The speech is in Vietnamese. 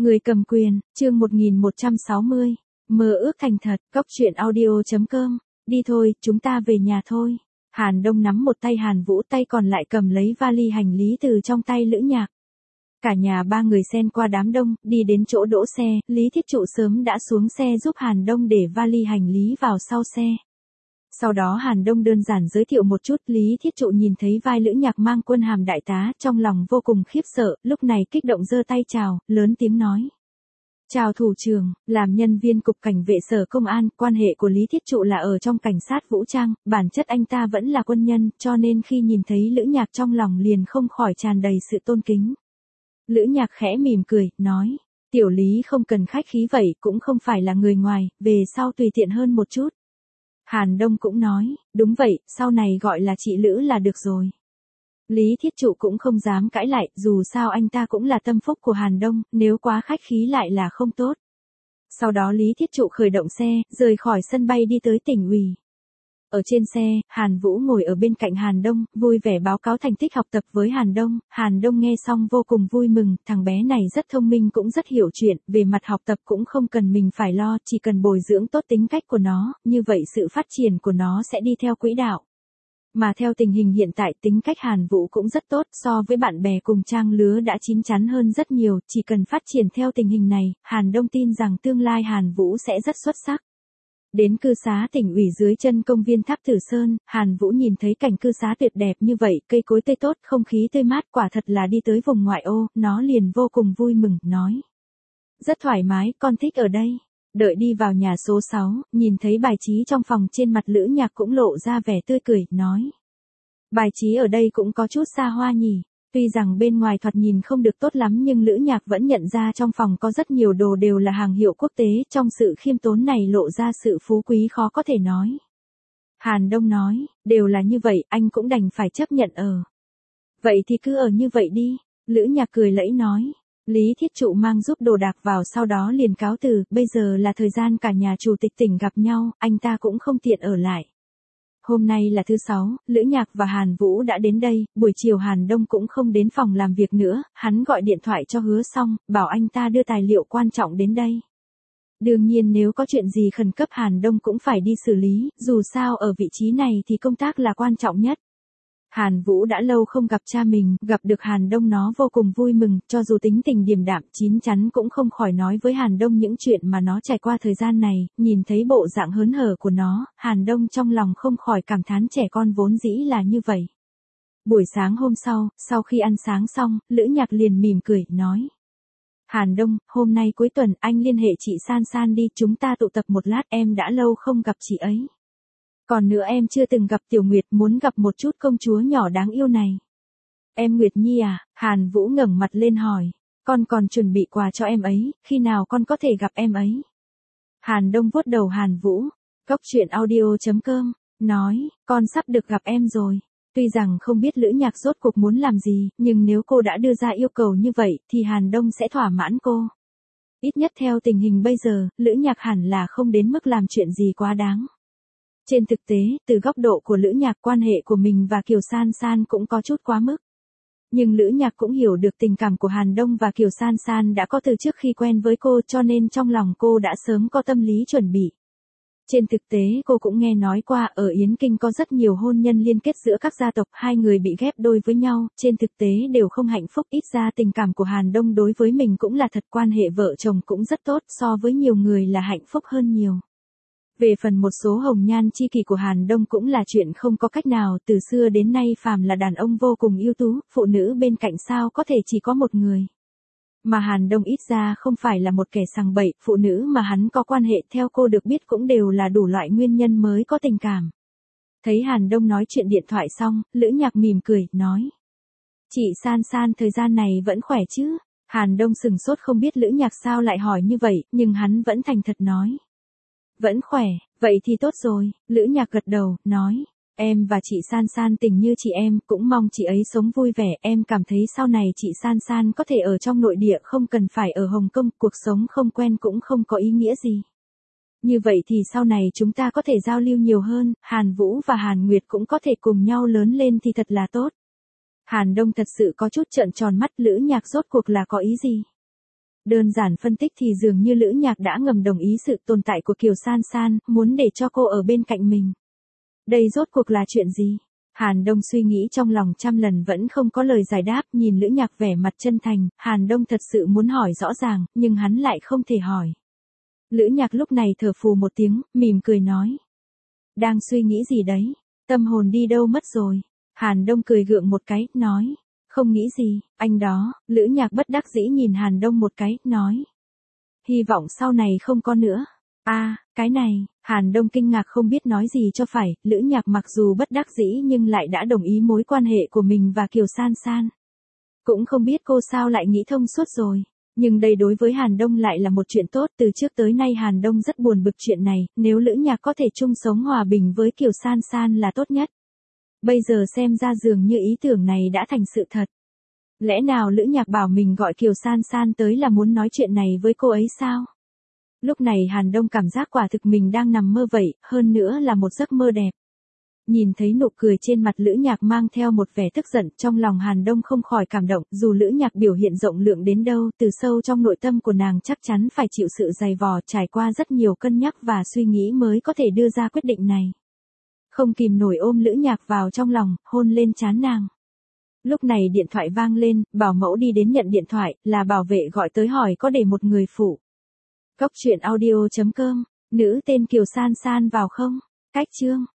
Người cầm quyền, chương 1160. Mơ ước thành thật, Cóc truyện audio.com. Đi thôi, chúng ta về nhà thôi. Hàn Đông nắm một tay Hàn Vũ, tay còn lại cầm lấy vali hành lý từ trong tay Lữ Nhạc. Cả nhà ba người xen qua đám đông, đi đến chỗ đỗ xe, Lý Thiết Trụ sớm đã xuống xe giúp Hàn Đông để vali hành lý vào sau xe. Sau đó Hàn Đông đơn giản giới thiệu một chút, Lý Thiết Trụ nhìn thấy vai Lữ Nhạc mang quân hàm đại tá, trong lòng vô cùng khiếp sợ, lúc này kích động giơ tay chào, lớn tiếng nói. Chào thủ trưởng, làm nhân viên cục cảnh vệ sở công an, quan hệ của Lý Thiết Trụ là ở trong cảnh sát vũ trang, bản chất anh ta vẫn là quân nhân, cho nên khi nhìn thấy Lữ Nhạc trong lòng liền không khỏi tràn đầy sự tôn kính. Lữ Nhạc khẽ mỉm cười, nói, tiểu Lý không cần khách khí vậy, cũng không phải là người ngoài, về sau tùy tiện hơn một chút. Hàn Đông cũng nói, đúng vậy, sau này gọi là chị Lữ là được rồi. Lý Thiết Trụ cũng không dám cãi lại, dù sao anh ta cũng là tâm phúc của Hàn Đông, nếu quá khách khí lại là không tốt. Sau đó Lý Thiết Trụ khởi động xe, rời khỏi sân bay đi tới tỉnh ủy. Ở trên xe, Hàn Vũ ngồi ở bên cạnh Hàn Đông, vui vẻ báo cáo thành tích học tập với Hàn Đông. Hàn Đông nghe xong vô cùng vui mừng, thằng bé này rất thông minh cũng rất hiểu chuyện, về mặt học tập cũng không cần mình phải lo, chỉ cần bồi dưỡng tốt tính cách của nó, như vậy sự phát triển của nó sẽ đi theo quỹ đạo. Mà theo tình hình hiện tại tính cách Hàn Vũ cũng rất tốt, so với bạn bè cùng trang lứa đã chín chắn hơn rất nhiều, chỉ cần phát triển theo tình hình này, Hàn Đông tin rằng tương lai Hàn Vũ sẽ rất xuất sắc. Đến cư xá tỉnh ủy dưới chân công viên Tháp Tử Sơn, Hàn Vũ nhìn thấy cảnh cư xá tuyệt đẹp như vậy, cây cối tươi tốt, không khí tươi mát, quả thật là đi tới vùng ngoại ô, nó liền vô cùng vui mừng, nói. Rất thoải mái, con thích ở đây. Đợi đi vào nhà số 6, nhìn thấy bài trí trong phòng, trên mặt Lữ Nhạc cũng lộ ra vẻ tươi cười, nói. Bài trí ở đây cũng có chút xa hoa nhỉ. Tuy rằng bên ngoài thoạt nhìn không được tốt lắm nhưng Lữ Nhạc vẫn nhận ra trong phòng có rất nhiều đồ đều là hàng hiệu quốc tế, trong sự khiêm tốn này lộ ra sự phú quý khó có thể nói. Hàn Đông nói, đều là như vậy, anh cũng đành phải chấp nhận ở. Vậy thì cứ ở như vậy đi, Lữ Nhạc cười lẫy nói. Lý Thiết Trụ mang giúp đồ đạc vào sau đó liền cáo từ, bây giờ là thời gian cả nhà chủ tịch tỉnh gặp nhau, anh ta cũng không tiện ở lại. Hôm nay là thứ 6, Lữ Nhạc và Hàn Vũ đã đến đây, buổi chiều Hàn Đông cũng không đến phòng làm việc nữa, hắn gọi điện thoại cho Hứa Song, bảo anh ta đưa tài liệu quan trọng đến đây. Đương nhiên nếu có chuyện gì khẩn cấp Hàn Đông cũng phải đi xử lý, dù sao ở vị trí này thì công tác là quan trọng nhất. Hàn Vũ đã lâu không gặp cha mình, gặp được Hàn Đông nó vô cùng vui mừng, cho dù tính tình điềm đạm chín chắn cũng không khỏi nói với Hàn Đông những chuyện mà nó trải qua thời gian này, nhìn thấy bộ dạng hớn hở của nó, Hàn Đông trong lòng không khỏi cảm thán trẻ con vốn dĩ là như vậy. Buổi sáng hôm sau khi ăn sáng xong, Lữ Nhạc liền mỉm cười, nói. Hàn Đông, hôm nay cuối tuần anh liên hệ chị San San đi, chúng ta tụ tập một lát, em đã lâu không gặp chị ấy. Còn nữa em chưa từng gặp Tiểu Nguyệt, muốn gặp một chút công chúa nhỏ đáng yêu này. Em Nguyệt Nhi à? Hàn Vũ ngẩng mặt lên hỏi. Con còn chuẩn bị quà cho em ấy, khi nào con có thể gặp em ấy? Hàn Đông vuốt đầu Hàn Vũ. Cóc truyện audio.com, nói, con sắp được gặp em rồi. Tuy rằng không biết Lữ Nhạc rốt cuộc muốn làm gì, nhưng nếu cô đã đưa ra yêu cầu như vậy, thì Hàn Đông sẽ thỏa mãn cô. Ít nhất theo tình hình bây giờ, Lữ Nhạc hẳn là không đến mức làm chuyện gì quá đáng. Trên thực tế, từ góc độ của Lữ Nhạc, quan hệ của mình và Kiều San San cũng có chút quá mức. Nhưng Lữ Nhạc cũng hiểu được tình cảm của Hàn Đông và Kiều San San đã có từ trước khi quen với cô, cho nên trong lòng cô đã sớm có tâm lý chuẩn bị. Trên thực tế cô cũng nghe nói qua ở Yến Kinh có rất nhiều hôn nhân liên kết giữa các gia tộc, hai người bị ghép đôi với nhau, trên thực tế đều không hạnh phúc, ít ra tình cảm của Hàn Đông đối với mình cũng là thật, quan hệ vợ chồng cũng rất tốt, so với nhiều người là hạnh phúc hơn nhiều. Về phần một số hồng nhan chi kỷ của Hàn Đông cũng là chuyện không có cách nào, từ xưa đến nay phàm là đàn ông vô cùng ưu tú, phụ nữ bên cạnh sao có thể chỉ có một người. Mà Hàn Đông ít ra không phải là một kẻ sằng bậy, phụ nữ mà hắn có quan hệ theo cô được biết cũng đều là đủ loại nguyên nhân mới có tình cảm. Thấy Hàn Đông nói chuyện điện thoại xong, Lữ Nhạc mỉm cười, nói. Chị San San thời gian này vẫn khỏe chứ? Hàn Đông sừng sốt không biết Lữ Nhạc sao lại hỏi như vậy, nhưng hắn vẫn thành thật nói. Vẫn khỏe, vậy thì tốt rồi, Lữ Nhạc gật đầu, nói. Em và chị San San tình như chị em, cũng mong chị ấy sống vui vẻ, em cảm thấy sau này chị San San có thể ở trong nội địa không cần phải ở Hồng Kông, cuộc sống không quen cũng không có ý nghĩa gì. Như vậy thì sau này chúng ta có thể giao lưu nhiều hơn, Hàn Vũ và Hàn Nguyệt cũng có thể cùng nhau lớn lên thì thật là tốt. Hàn Đông thật sự có chút trợn tròn mắt, Lữ Nhạc rốt cuộc là có ý gì? Đơn giản phân tích thì dường như Lữ Nhạc đã ngầm đồng ý sự tồn tại của Kiều San San, muốn để cho cô ở bên cạnh mình. Đây rốt cuộc là chuyện gì? Hàn Đông suy nghĩ trong lòng trăm lần vẫn không có lời giải đáp, nhìn Lữ Nhạc vẻ mặt chân thành, Hàn Đông thật sự muốn hỏi rõ ràng, nhưng hắn lại không thể hỏi. Lữ Nhạc lúc này thở phù một tiếng, mỉm cười nói. Đang suy nghĩ gì đấy? Tâm hồn đi đâu mất rồi? Hàn Đông cười gượng một cái, nói. Không nghĩ gì, anh đó. Lữ Nhạc bất đắc dĩ nhìn Hàn Đông một cái, nói. Hy vọng sau này không có nữa. Cái này, Hàn Đông kinh ngạc không biết nói gì cho phải, Lữ Nhạc mặc dù bất đắc dĩ nhưng lại đã đồng ý mối quan hệ của mình và Kiều San San. Cũng không biết cô sao lại nghĩ thông suốt rồi. Nhưng đây đối với Hàn Đông lại là một chuyện tốt, từ trước tới nay Hàn Đông rất buồn bực chuyện này, nếu Lữ Nhạc có thể chung sống hòa bình với Kiều San San là tốt nhất. Bây giờ xem ra dường như ý tưởng này đã thành sự thật. Lẽ nào Lữ Nhạc bảo mình gọi Kiều San San tới là muốn nói chuyện này với cô ấy sao? Lúc này Hàn Đông cảm giác quả thực mình đang nằm mơ vậy, hơn nữa là một giấc mơ đẹp. Nhìn thấy nụ cười trên mặt Lữ Nhạc mang theo một vẻ tức giận, trong lòng Hàn Đông không khỏi cảm động, dù Lữ Nhạc biểu hiện rộng lượng đến đâu, từ sâu trong nội tâm của nàng chắc chắn phải chịu sự dày vò, trải qua rất nhiều cân nhắc và suy nghĩ mới có thể đưa ra quyết định này. Không kìm nổi ôm Lữ Nhạc vào trong lòng, hôn lên trán nàng. Lúc này điện thoại vang lên, bảo mẫu đi đến nhận điện thoại, là bảo vệ gọi tới hỏi có để một người phụ. Cốc truyện audio.com, nữ tên Kiều San San vào không? Cách chương.